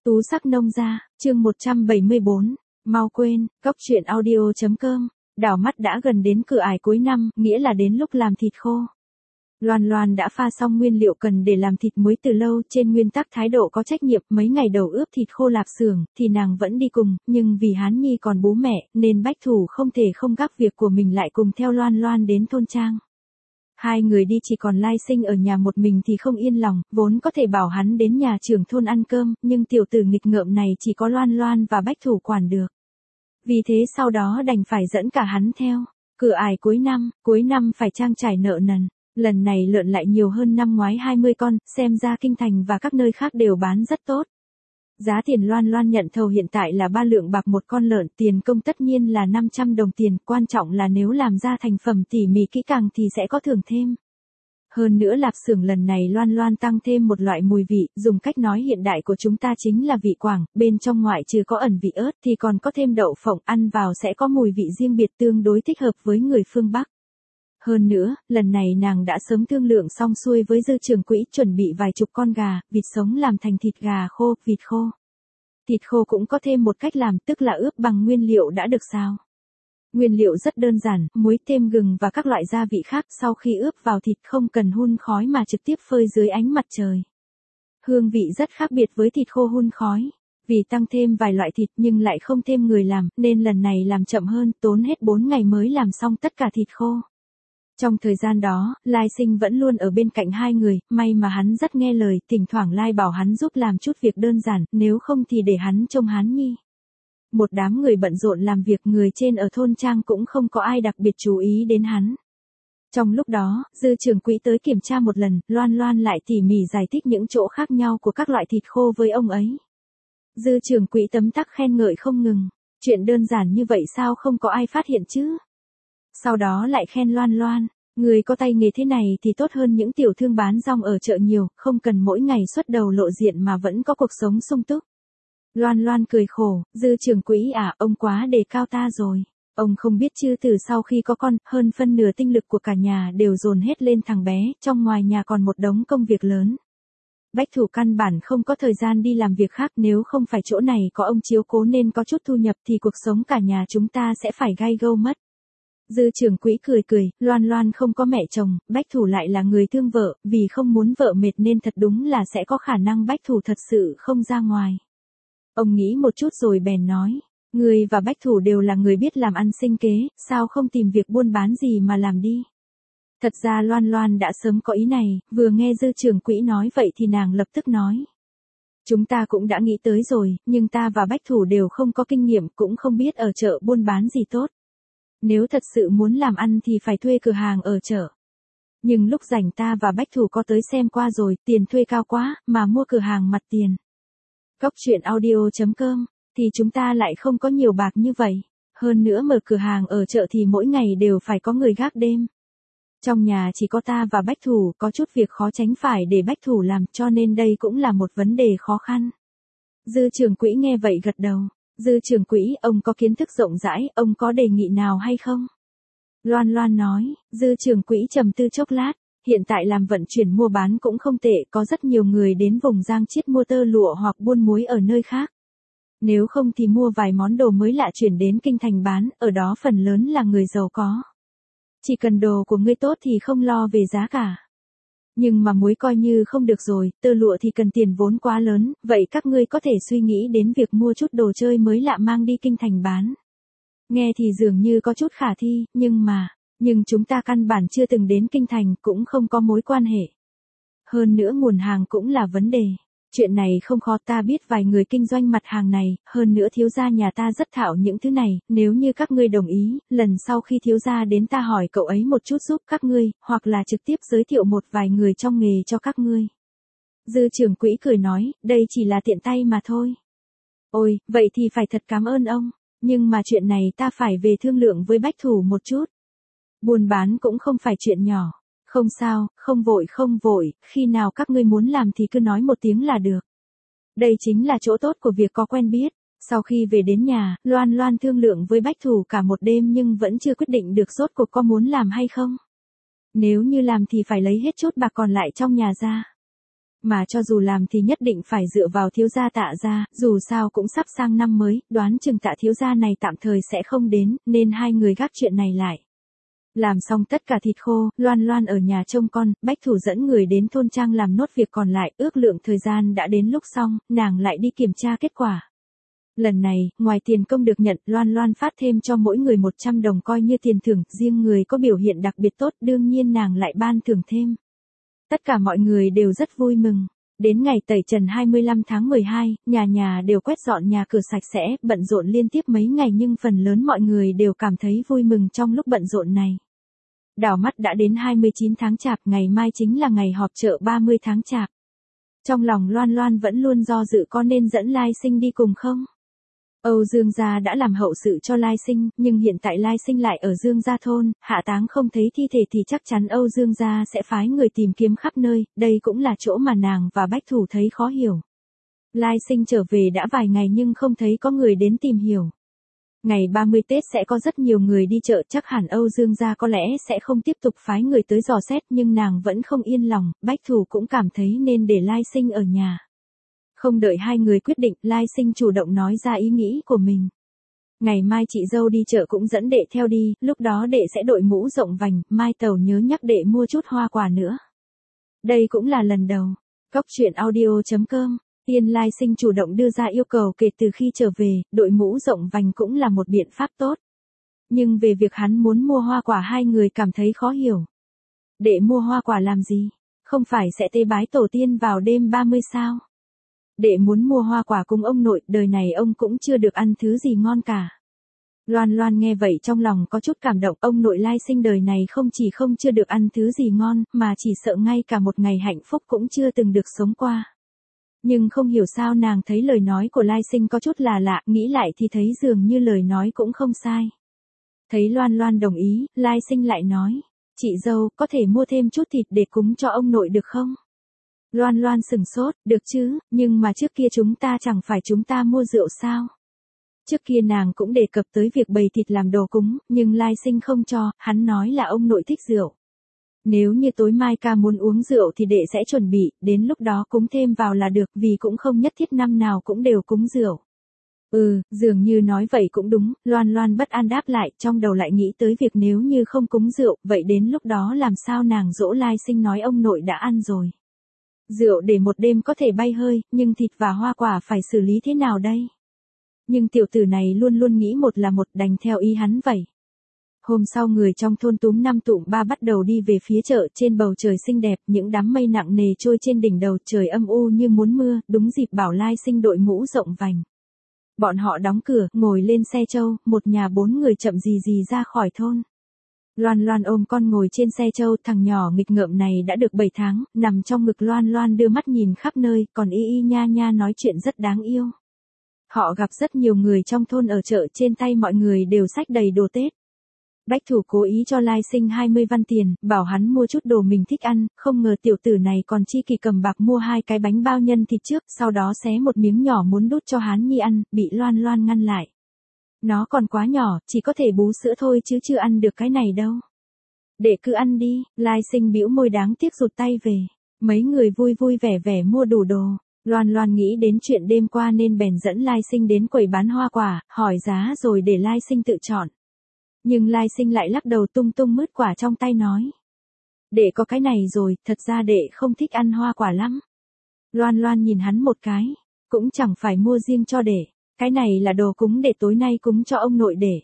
Tú sắc nông gia, chương 174, mau quên, cóc truyện audio.com, đảo mắt đã gần đến cửa ải cuối năm, nghĩa là đến lúc làm thịt khô. Loan Loan đã pha xong nguyên liệu cần để làm thịt muối từ lâu, trên nguyên tắc thái độ có trách nhiệm, mấy ngày đầu ướp thịt khô lạp xưởng, thì nàng vẫn đi cùng, nhưng vì Hán Nhi còn bú mẹ, nên Bách Thủ không thể không gác việc của mình lại cùng theo Loan Loan đến thôn trang. Hai người đi chỉ còn Lai Sinh ở nhà một mình thì không yên lòng, vốn có thể bảo hắn đến nhà trưởng thôn ăn cơm, nhưng tiểu tử nghịch ngợm này chỉ có Loan Loan và Bách Thủ quản được. Vì thế sau đó đành phải dẫn cả hắn theo. Cửa ải cuối năm phải trang trải nợ nần. Lần này lợn lại nhiều hơn năm ngoái 20 con, xem ra kinh thành và các nơi khác đều bán rất tốt. Giá tiền Loan Loan nhận thầu hiện tại là 3 lượng bạc một con lợn, tiền công tất nhiên là 500 đồng tiền, quan trọng là nếu làm ra thành phẩm tỉ mỉ kỹ càng thì sẽ có thưởng thêm. Hơn nữa lạp xưởng lần này Loan Loan tăng thêm một loại mùi vị, dùng cách nói hiện đại của chúng ta chính là vị quảng, bên trong ngoại trừ có ẩn vị ớt thì còn có thêm đậu phộng, ăn vào sẽ có mùi vị riêng biệt tương đối thích hợp với người phương Bắc. Hơn nữa, lần này nàng đã sớm thương lượng xong xuôi với dư trưởng quỹ, chuẩn bị vài chục con gà, vịt sống làm thành thịt gà khô, vịt khô. Thịt khô cũng có thêm một cách làm, tức là ướp bằng nguyên liệu đã được xào. Nguyên liệu rất đơn giản, muối thêm gừng và các loại gia vị khác, sau khi ướp vào thịt không cần hun khói mà trực tiếp phơi dưới ánh mặt trời. Hương vị rất khác biệt với thịt khô hun khói. Vì tăng thêm vài loại thịt nhưng lại không thêm người làm, nên lần này làm chậm hơn, tốn hết 4 ngày mới làm xong tất cả thịt khô. Trong thời gian đó, Lai Sinh vẫn luôn ở bên cạnh hai người, may mà hắn rất nghe lời, thỉnh thoảng Lai bảo hắn giúp làm chút việc đơn giản, nếu không thì để hắn trông Hán Nhi. Một đám người bận rộn làm việc, người trên ở thôn trang cũng không có ai đặc biệt chú ý đến hắn. Trong lúc đó, dư trưởng quỹ tới kiểm tra một lần, Loan Loan lại tỉ mỉ giải thích những chỗ khác nhau của các loại thịt khô với ông ấy. Dư trưởng quỹ tấm tắc khen ngợi không ngừng, chuyện đơn giản như vậy sao không có ai phát hiện chứ? Sau đó lại khen Loan Loan, người có tay nghề thế này thì tốt hơn những tiểu thương bán rong ở chợ nhiều, không cần mỗi ngày xuất đầu lộ diện mà vẫn có cuộc sống sung túc. Loan Loan cười khổ, dư trưởng quỹ à, ông quá đề cao ta rồi. Ông không biết chứ, từ sau khi có con, hơn phân nửa tinh lực của cả nhà đều dồn hết lên thằng bé, trong ngoài nhà còn một đống công việc lớn. Bách Thủ căn bản không có thời gian đi làm việc khác, nếu không phải chỗ này có ông chiếu cố nên có chút thu nhập thì cuộc sống cả nhà chúng ta sẽ phải gay gâu mất. Dư trưởng quỹ cười, Loan Loan không có mẹ chồng, Bách Thủ lại là người thương vợ, vì không muốn vợ mệt nên thật đúng là sẽ có khả năng Bách Thủ thật sự không ra ngoài. Ông nghĩ một chút rồi bèn nói, người và Bách Thủ đều là người biết làm ăn sinh kế, sao không tìm việc buôn bán gì mà làm đi. Thật ra Loan Loan đã sớm có ý này, vừa nghe dư trưởng quỹ nói vậy thì nàng lập tức nói. Chúng ta cũng đã nghĩ tới rồi, nhưng ta và Bách Thủ đều không có kinh nghiệm, cũng không biết ở chợ buôn bán gì tốt. Nếu thật sự muốn làm ăn thì phải thuê cửa hàng ở chợ. Nhưng lúc rảnh ta và Bách Thủ có tới xem qua rồi, tiền thuê cao quá, mà mua cửa hàng mặt tiền. Cóc truyện audio.com, thì chúng ta lại không có nhiều bạc như vậy. Hơn nữa mở cửa hàng ở chợ thì mỗi ngày đều phải có người gác đêm. Trong nhà chỉ có ta và Bách Thủ, có chút việc khó tránh phải để Bách Thủ làm, cho nên đây cũng là một vấn đề khó khăn. Dư trưởng quỹ nghe vậy gật đầu. Dư trưởng quỹ, ông có kiến thức rộng rãi, ông có đề nghị nào hay không? Loan Loan nói, dư trưởng quỹ trầm tư chốc lát, hiện tại làm vận chuyển mua bán cũng không tệ, có rất nhiều người đến vùng Giang Chiết mua tơ lụa hoặc buôn muối ở nơi khác. Nếu không thì mua vài món đồ mới lạ chuyển đến kinh thành bán, ở đó phần lớn là người giàu có. Chỉ cần đồ của ngươi tốt thì không lo về giá cả. Nhưng mà muối coi như không được rồi, tơ lụa thì cần tiền vốn quá lớn, vậy các ngươi có thể suy nghĩ đến việc mua chút đồ chơi mới lạ mang đi kinh thành bán. Nghe thì dường như có chút khả thi, nhưng chúng ta căn bản chưa từng đến kinh thành, cũng không có mối quan hệ. Hơn nữa nguồn hàng cũng là vấn đề. Chuyện này không khó, ta biết vài người kinh doanh mặt hàng này, hơn nữa thiếu gia nhà ta rất thạo những thứ này, nếu như các ngươi đồng ý, lần sau khi thiếu gia đến ta hỏi cậu ấy một chút giúp các ngươi, hoặc là trực tiếp giới thiệu một vài người trong nghề cho các ngươi. Dư trưởng quỹ cười nói, đây chỉ là tiện tay mà thôi. Ôi, vậy thì phải thật cảm ơn ông, nhưng mà chuyện này ta phải về thương lượng với Bách Thủ một chút. Buôn bán cũng không phải chuyện nhỏ. Không sao, không vội, khi nào các ngươi muốn làm thì cứ nói một tiếng là được. Đây chính là chỗ tốt của việc có quen biết. Sau khi về đến nhà, Loan Loan thương lượng với Bách Thủ cả một đêm nhưng vẫn chưa quyết định được rốt cuộc có muốn làm hay không. Nếu như làm thì phải lấy hết chút bạc còn lại trong nhà ra. Mà cho dù làm thì nhất định phải dựa vào thiếu gia Tạ gia, dù sao cũng sắp sang năm mới, đoán chừng Tạ thiếu gia này tạm thời sẽ không đến, nên hai người gác chuyện này lại. Làm xong tất cả thịt khô, Loan Loan ở nhà trông con, Bách Thủ dẫn người đến thôn trang làm nốt việc còn lại, ước lượng thời gian đã đến lúc xong, nàng lại đi kiểm tra kết quả. Lần này, ngoài tiền công được nhận, Loan Loan phát thêm cho mỗi người 100 đồng coi như tiền thưởng, riêng người có biểu hiện đặc biệt tốt đương nhiên nàng lại ban thưởng thêm. Tất cả mọi người đều rất vui mừng. Đến ngày tẩy trần 25 tháng 12, nhà đều quét dọn nhà cửa sạch sẽ, bận rộn liên tiếp mấy ngày nhưng phần lớn mọi người đều cảm thấy vui mừng trong lúc bận rộn này. Đảo mắt đã đến 29 tháng Chạp, ngày mai chính là ngày họp chợ 30 tháng Chạp. Trong lòng Loan Loan vẫn luôn do dự có nên dẫn Lai Sinh đi cùng không? Âu Dương gia đã làm hậu sự cho Lai Sinh, nhưng hiện tại Lai Sinh lại ở Dương gia thôn, hạ táng không thấy thi thể thì chắc chắn Âu Dương gia sẽ phái người tìm kiếm khắp nơi, đây cũng là chỗ mà nàng và Bách Thủ thấy khó hiểu. Lai Sinh trở về đã vài ngày nhưng không thấy có người đến tìm hiểu. Ngày 30 Tết sẽ có rất nhiều người đi chợ, chắc hẳn Âu Dương gia có lẽ sẽ không tiếp tục phái người tới dò xét, nhưng nàng vẫn không yên lòng, Bách Thủ cũng cảm thấy nên để Lai Sinh ở nhà. Không đợi hai người quyết định, Lai Sinh chủ động nói ra ý nghĩ của mình. Ngày mai chị dâu đi chợ cũng dẫn đệ theo đi, lúc đó đệ sẽ đội mũ rộng vành, mai tàu nhớ nhắc đệ mua chút hoa quả nữa. Đây cũng là lần đầu. Cóc truyện audio.com, Tiên Lai Sinh chủ động đưa ra yêu cầu kể từ khi trở về, đội mũ rộng vành cũng là một biện pháp tốt. Nhưng về việc hắn muốn mua hoa quả hai người cảm thấy khó hiểu. Đệ mua hoa quả làm gì? Không phải sẽ tế bái tổ tiên vào đêm 30 sao? Đệ muốn mua hoa quả cùng ông nội, đời này ông cũng chưa được ăn thứ gì ngon cả. Loan Loan nghe vậy trong lòng có chút cảm động, ông nội Lai Sinh đời này không chỉ không chưa được ăn thứ gì ngon, mà chỉ sợ ngay cả một ngày hạnh phúc cũng chưa từng được sống qua. Nhưng không hiểu sao nàng thấy lời nói của Lai Sinh có chút là lạ, nghĩ lại thì thấy dường như lời nói cũng không sai. Thấy Loan Loan đồng ý, Lai Sinh lại nói, chị dâu, có thể mua thêm chút thịt để cúng cho ông nội được không? Loan Loan sửng sốt, được chứ, nhưng mà trước kia chúng ta mua rượu sao? Trước kia nàng cũng đề cập tới việc bày thịt làm đồ cúng, nhưng Lai Sinh không cho, hắn nói là ông nội thích rượu. Nếu như tối mai ca muốn uống rượu thì đệ sẽ chuẩn bị, đến lúc đó cúng thêm vào là được, vì cũng không nhất thiết năm nào cũng đều cúng rượu. Dường như nói vậy cũng đúng, Loan Loan bất an đáp lại, trong đầu lại nghĩ tới việc nếu như không cúng rượu, vậy đến lúc đó làm sao nàng dỗ Lai Sinh nói ông nội đã ăn rồi. Rượu để một đêm có thể bay hơi, nhưng thịt và hoa quả phải xử lý thế nào đây? Nhưng tiểu tử này luôn luôn nghĩ một là một, đành theo ý hắn vậy. Hôm sau người trong thôn túm năm tụm ba bắt đầu đi về phía chợ, trên bầu trời xinh đẹp, những đám mây nặng nề trôi trên đỉnh đầu, trời âm u như muốn mưa, đúng dịp bảo Lai Sinh đội mũ rộng vành. Bọn họ đóng cửa, ngồi lên xe trâu, một nhà 4 người chậm rì ra khỏi thôn. Loan Loan ôm con ngồi trên xe trâu, thằng nhỏ nghịch ngợm này đã được 7 tháng, nằm trong ngực Loan Loan đưa mắt nhìn khắp nơi, còn y nha nói chuyện rất đáng yêu. Họ gặp rất nhiều người trong thôn ở chợ, trên tay mọi người đều xách đầy đồ Tết. Bách Thủ cố ý cho Lai Sinh 20 văn tiền, bảo hắn mua chút đồ mình thích ăn, không ngờ tiểu tử này còn chi kỳ cầm bạc mua 2 cái bánh bao nhân thịt trước, sau đó xé một miếng nhỏ muốn đút cho Hán Nhi ăn, bị Loan Loan ngăn lại. Nó còn quá nhỏ, chỉ có thể bú sữa thôi chứ chưa ăn được cái này đâu. Để cứ ăn đi, Lai Sinh bĩu môi đáng tiếc rụt tay về. Mấy người vui vẻ mua đủ đồ. Loan Loan nghĩ đến chuyện đêm qua nên bèn dẫn Lai Sinh đến quầy bán hoa quả, hỏi giá rồi để Lai Sinh tự chọn. Nhưng Lai Sinh lại lắc đầu tung mứt quả trong tay nói. Đệ có cái này rồi, thật ra đệ không thích ăn hoa quả lắm. Loan Loan nhìn hắn một cái, cũng chẳng phải mua riêng cho đệ. Cái này là đồ cúng để tối nay cúng cho ông nội để.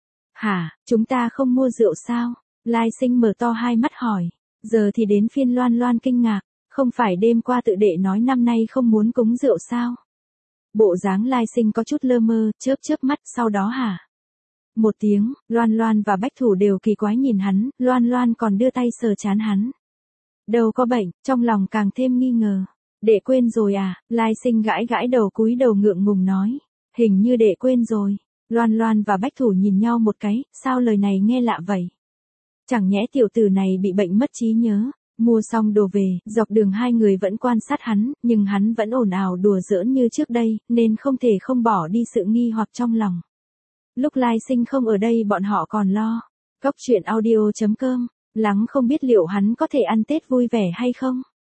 Hả, chúng ta không mua rượu sao? Lai Sinh mở to hai mắt hỏi. Giờ thì đến phiên Loan Loan kinh ngạc. Không phải đêm qua tự đệ nói năm nay không muốn cúng rượu sao? Bộ dáng Lai Sinh có chút lơ mơ, chớp mắt, sau đó hả? Một tiếng, Loan Loan và Bách Thủ đều kỳ quái nhìn hắn, Loan Loan còn đưa tay sờ trán hắn. Đâu có bệnh, trong lòng càng thêm nghi ngờ. Đệ quên rồi à? Lai Sinh gãi đầu cúi đầu ngượng ngùng nói. Hình như đệ quên rồi. Loan Loan và Bách Thủ nhìn nhau một cái, sao lời này nghe lạ vậy? Chẳng nhẽ tiểu tử này bị bệnh mất trí nhớ. Mua xong đồ về, dọc đường hai người vẫn quan sát hắn, nhưng hắn vẫn ồn ào đùa giỡn như trước đây, nên không thể không bỏ đi sự nghi hoặc trong lòng. Lúc Lai Sinh không ở đây bọn họ còn lo. Cóc truyện audio.com, lắng không biết liệu hắn có thể ăn Tết vui vẻ hay không?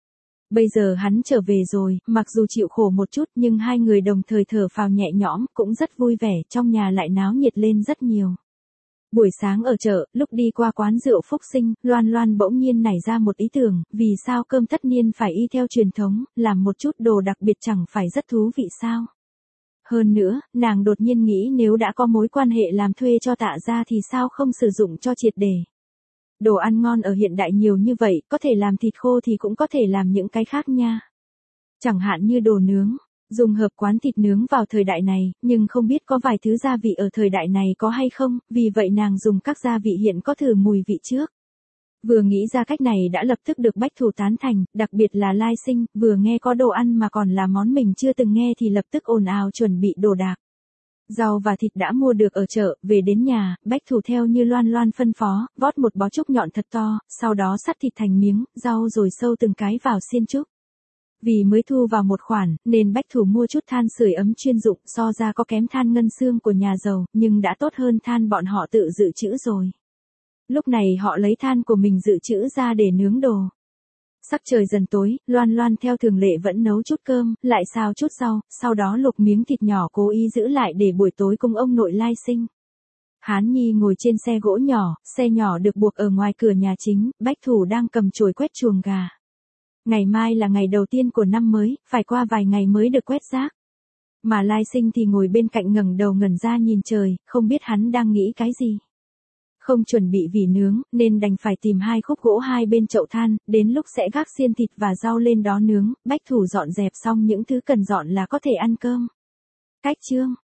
Bây giờ hắn trở về rồi, mặc dù chịu khổ một chút nhưng hai người đồng thời thở phào nhẹ nhõm, cũng rất vui vẻ, trong nhà lại náo nhiệt lên rất nhiều. Buổi sáng ở chợ, lúc đi qua quán rượu Phúc Sinh, Loan Loan bỗng nhiên nảy ra một ý tưởng, vì sao cơm tất niên phải y theo truyền thống, làm một chút đồ đặc biệt chẳng phải rất thú vị sao? Hơn nữa, nàng đột nhiên nghĩ nếu đã có mối quan hệ làm thuê cho Tạ gia thì sao không sử dụng cho triệt để. Đồ ăn ngon ở hiện đại nhiều như vậy, có thể làm thịt khô thì cũng có thể làm những cái khác nha. Chẳng hạn như đồ nướng, dùng hợp quán thịt nướng vào thời đại này, nhưng không biết có vài thứ gia vị ở thời đại này có hay không, vì vậy nàng dùng các gia vị hiện có thử mùi vị trước. Vừa nghĩ ra cách này đã lập tức được Bách Thủ tán thành, đặc biệt là Lai Sinh, vừa nghe có đồ ăn mà còn là món mình chưa từng nghe thì lập tức ồn ào chuẩn bị đồ đạc. Rau và thịt đã mua được ở chợ, về đến nhà, Bách Thủ theo như Loan Loan phân phó, vót một bó trúc nhọn thật to, sau đó sắt thịt thành miếng, rau rồi sâu từng cái vào xiên trúc. Vì mới thu vào một khoản, nên Bách Thủ mua chút than sưởi ấm chuyên dụng, so ra có kém than ngân xương của nhà giàu, nhưng đã tốt hơn than bọn họ tự dự trữ rồi. Lúc này họ lấy than của mình dự trữ ra để nướng đồ. Sắc trời dần tối, Loan Loan theo thường lệ vẫn nấu chút cơm, lại xào chút rau, sau đó luộc miếng thịt nhỏ cố ý giữ lại để buổi tối cùng ông nội Lai Sinh. Hán Nhi ngồi trên xe gỗ nhỏ, xe nhỏ được buộc ở ngoài cửa nhà chính, Bách Thủ đang cầm chổi quét chuồng gà. Ngày mai là ngày đầu tiên của năm mới, phải qua vài ngày mới được quét rác. Mà Lai Sinh thì ngồi bên cạnh ngẩng đầu ngẩn ra nhìn trời, không biết hắn đang nghĩ cái gì. Không chuẩn bị vỉ nướng, nên đành phải tìm hai khúc gỗ hai bên chậu than, đến lúc sẽ gác xiên thịt và rau lên đó nướng, Bách Thủ dọn dẹp xong những thứ cần dọn là có thể ăn cơm. Cách chương